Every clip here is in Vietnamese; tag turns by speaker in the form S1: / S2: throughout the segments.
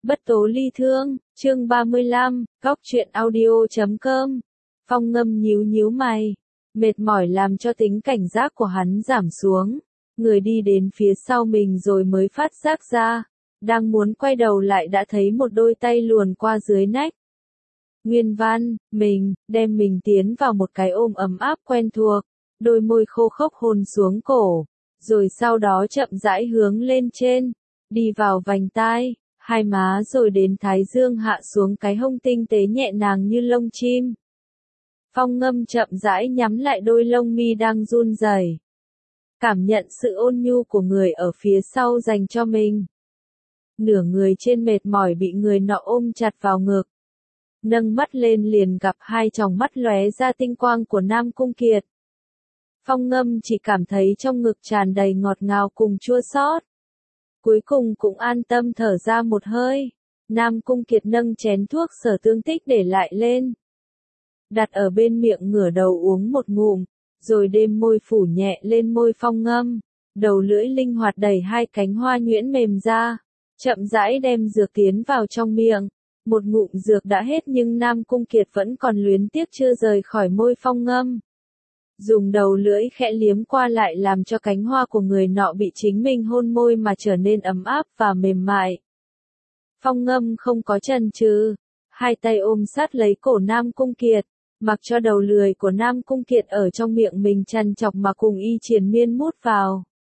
S1: Bất tố ly thương, chương 35, góc truyện audio.com. Phong Ngâm nhíu nhíu mày, mệt mỏi làm cho tính cảnh giác của hắn giảm xuống. Người đi đến phía sau mình rồi mới phát giác ra, đang muốn quay đầu lại đã thấy một đôi tay luồn qua dưới nách. Nguyên Văn, mình, đem mình tiến vào một cái ôm ấm áp quen thuộc, đôi môi khô khốc hôn xuống cổ, rồi sau đó chậm rãi hướng lên trên, đi vào vành tai, hai má rồi đến thái dương hạ xuống cái hông tinh tế nhẹ nhàng như lông chim. Phong Ngâm chậm rãi nhắm lại đôi lông mi đang run rẩy, cảm nhận sự ôn nhu của người ở phía sau dành cho mình. Nửa người trên mệt mỏi bị người nọ ôm chặt vào ngực. Nâng mắt lên liền gặp hai tròng mắt lóe ra tinh quang của Nam Cung Kiệt. Phong Ngâm chỉ cảm thấy trong ngực tràn đầy ngọt ngào cùng chua xót. Cuối cùng cũng an tâm thở ra một hơi. Nam Cung Kiệt nâng chén thuốc sở tương tích để lại lên, đặt ở bên miệng ngửa đầu uống một ngụm, rồi đêm môi phủ nhẹ lên môi Phong Ngâm, đầu lưỡi linh hoạt đẩy hai cánh hoa nhuyễn mềm ra, chậm rãi đem dược tiến vào trong miệng. Một ngụm dược đã hết nhưng Nam Cung Kiệt vẫn còn luyến tiếc chưa rời khỏi môi Phong Ngâm. Dùng đầu lưỡi khẽ liếm qua lại làm cho cánh hoa của người nọ bị chính mình hôn môi mà trở nên ấm áp và mềm mại. Phong Ngâm không có chần chừ, hai tay ôm sát lấy cổ Nam Cung Kiệt, mặc cho đầu lười của Nam Cung Kiệt ở trong miệng mình chằn chọc mà cùng y triền miên mút vào.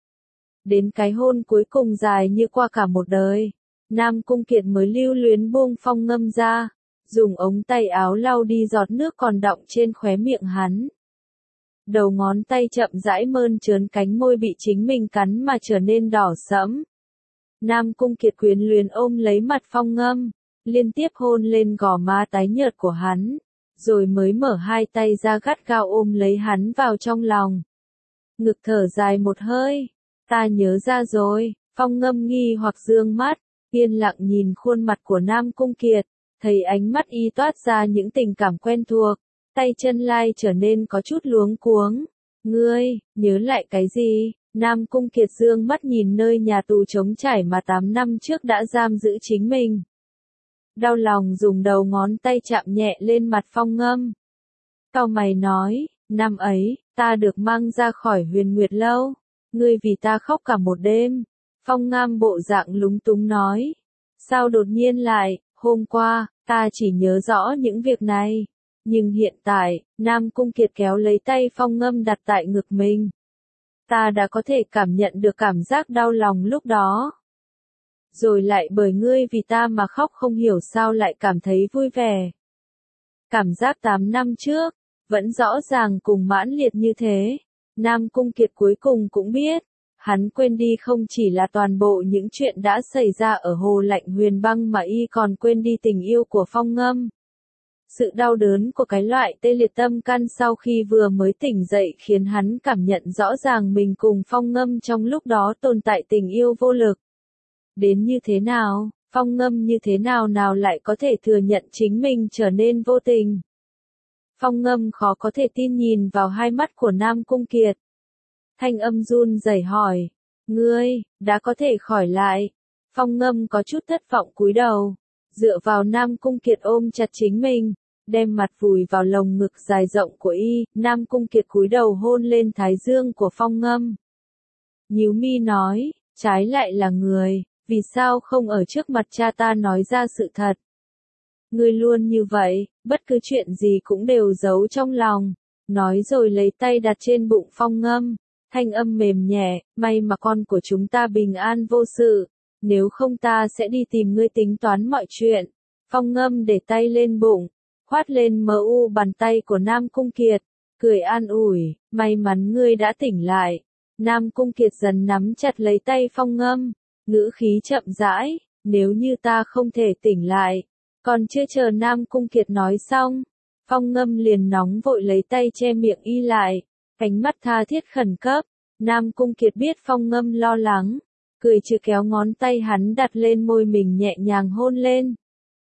S1: Đến cái hôn cuối cùng dài như qua cả một đời, Nam Cung Kiệt mới lưu luyến buông Phong Ngâm ra, dùng ống tay áo lau đi giọt nước còn đọng trên khóe miệng hắn. Đầu ngón tay chậm rãi mơn trớn cánh môi bị chính mình cắn mà trở nên đỏ sẫm. Nam Cung Kiệt quyến luyến ôm lấy mặt Phong Ngâm, liên tiếp hôn lên gò má tái nhợt của hắn, rồi mới mở hai tay ra gắt gao ôm lấy hắn vào trong lòng. Ngực thở dài một hơi, ta nhớ ra rồi. Phong Ngâm nghi hoặc dương mắt, yên lặng nhìn khuôn mặt của Nam Cung Kiệt, thấy ánh mắt y toát ra những tình cảm quen thuộc, tay chân lai trở nên có chút luống cuống. Ngươi, nhớ lại cái gì? Nam Cung Kiệt dương mắt nhìn nơi nhà tù trống trải mà 8 năm trước đã giam giữ chính mình. Đau lòng dùng đầu ngón tay chạm nhẹ lên mặt Phong Ngâm. Cau mày nói, năm ấy, ta được mang ra khỏi Huyền Nguyệt Lâu, ngươi vì ta khóc cả một đêm. Phong Ngâm bộ dạng lúng túng nói, sao đột nhiên lại, hôm qua, ta chỉ nhớ rõ những việc này. Nhưng hiện tại, Nam Cung Kiệt kéo lấy tay Phong Ngâm đặt tại ngực mình. Ta đã có thể cảm nhận được cảm giác đau lòng lúc đó. Rồi lại bởi ngươi vì ta mà khóc không hiểu sao lại cảm thấy vui vẻ. Cảm giác 8 năm trước, vẫn rõ ràng cùng mãnh liệt như thế. Nam Cung Kiệt cuối cùng cũng biết, hắn quên đi không chỉ là toàn bộ những chuyện đã xảy ra ở Hồ Lạnh Huyền Băng mà y còn quên đi tình yêu của Phong Ngâm. Sự đau đớn của cái loại tê liệt tâm căn sau khi vừa mới tỉnh dậy khiến hắn cảm nhận rõ ràng mình cùng Phong Ngâm trong lúc đó tồn tại tình yêu vô lực. Đến như thế nào, Phong Ngâm như thế nào nào lại có thể thừa nhận chính mình trở nên vô tình. Phong Ngâm khó có thể tin nhìn vào hai mắt của Nam Cung Kiệt. Thanh âm run rẩy hỏi, ngươi, đã có thể khỏi lại. Phong Ngâm có chút thất vọng cúi đầu, dựa vào Nam Cung Kiệt ôm chặt chính mình, đem mặt vùi vào lồng ngực dài rộng của y. Nam Cung Kiệt cúi đầu hôn lên thái dương của Phong Ngâm. Nhíu mi nói, trái lại là người, vì sao không ở trước mặt cha ta nói ra sự thật? Ngươi luôn như vậy, bất cứ chuyện gì cũng đều giấu trong lòng. Nói rồi lấy tay đặt trên bụng Phong Ngâm, thanh âm mềm nhẹ, may mà con của chúng ta bình an vô sự, nếu không ta sẽ đi tìm ngươi tính toán mọi chuyện. Phong Ngâm để tay lên bụng, khoát lên mờ u bàn tay của Nam Cung Kiệt, cười an ủi, may mắn ngươi đã tỉnh lại. Nam Cung Kiệt dần nắm chặt lấy tay Phong Ngâm, ngữ khí chậm rãi, nếu như ta không thể tỉnh lại. Còn chưa chờ Nam Cung Kiệt nói xong, Phong Ngâm liền nóng vội lấy tay che miệng y lại, ánh mắt tha thiết khẩn cấp. Nam Cung Kiệt biết Phong Ngâm lo lắng, cười chừa kéo ngón tay hắn đặt lên môi mình nhẹ nhàng hôn lên.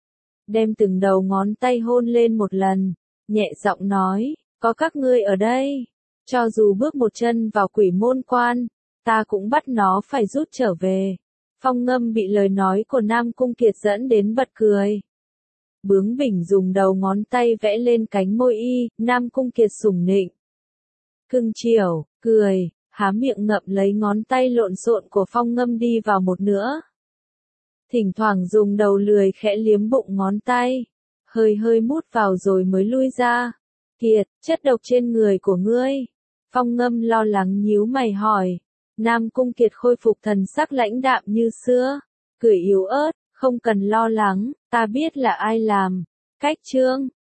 S1: Đem từng đầu ngón tay hôn lên một lần, nhẹ giọng nói, có các ngươi ở đây, cho dù bước một chân vào Quỷ Môn Quan, ta cũng bắt nó phải rút trở về. Phong Ngâm bị lời nói của Nam Cung Kiệt dẫn đến bật cười. Bướng bỉnh dùng đầu ngón tay vẽ lên cánh môi y, Nam Cung Kiệt sủng nịnh. Cưng chiều, cười, há miệng ngậm lấy ngón tay lộn xộn của Phong Ngâm đi vào một nữa. Thỉnh thoảng dùng đầu lười khẽ liếm bụng ngón tay, hơi hơi mút vào rồi mới lui ra. Kiệt, chất độc trên người của ngươi. Phong Ngâm lo lắng nhíu mày hỏi. Nam Cung Kiệt khôi phục thần sắc lãnh đạm như xưa, cười yếu ớt, không cần lo lắng, ta biết là ai làm. Cách chương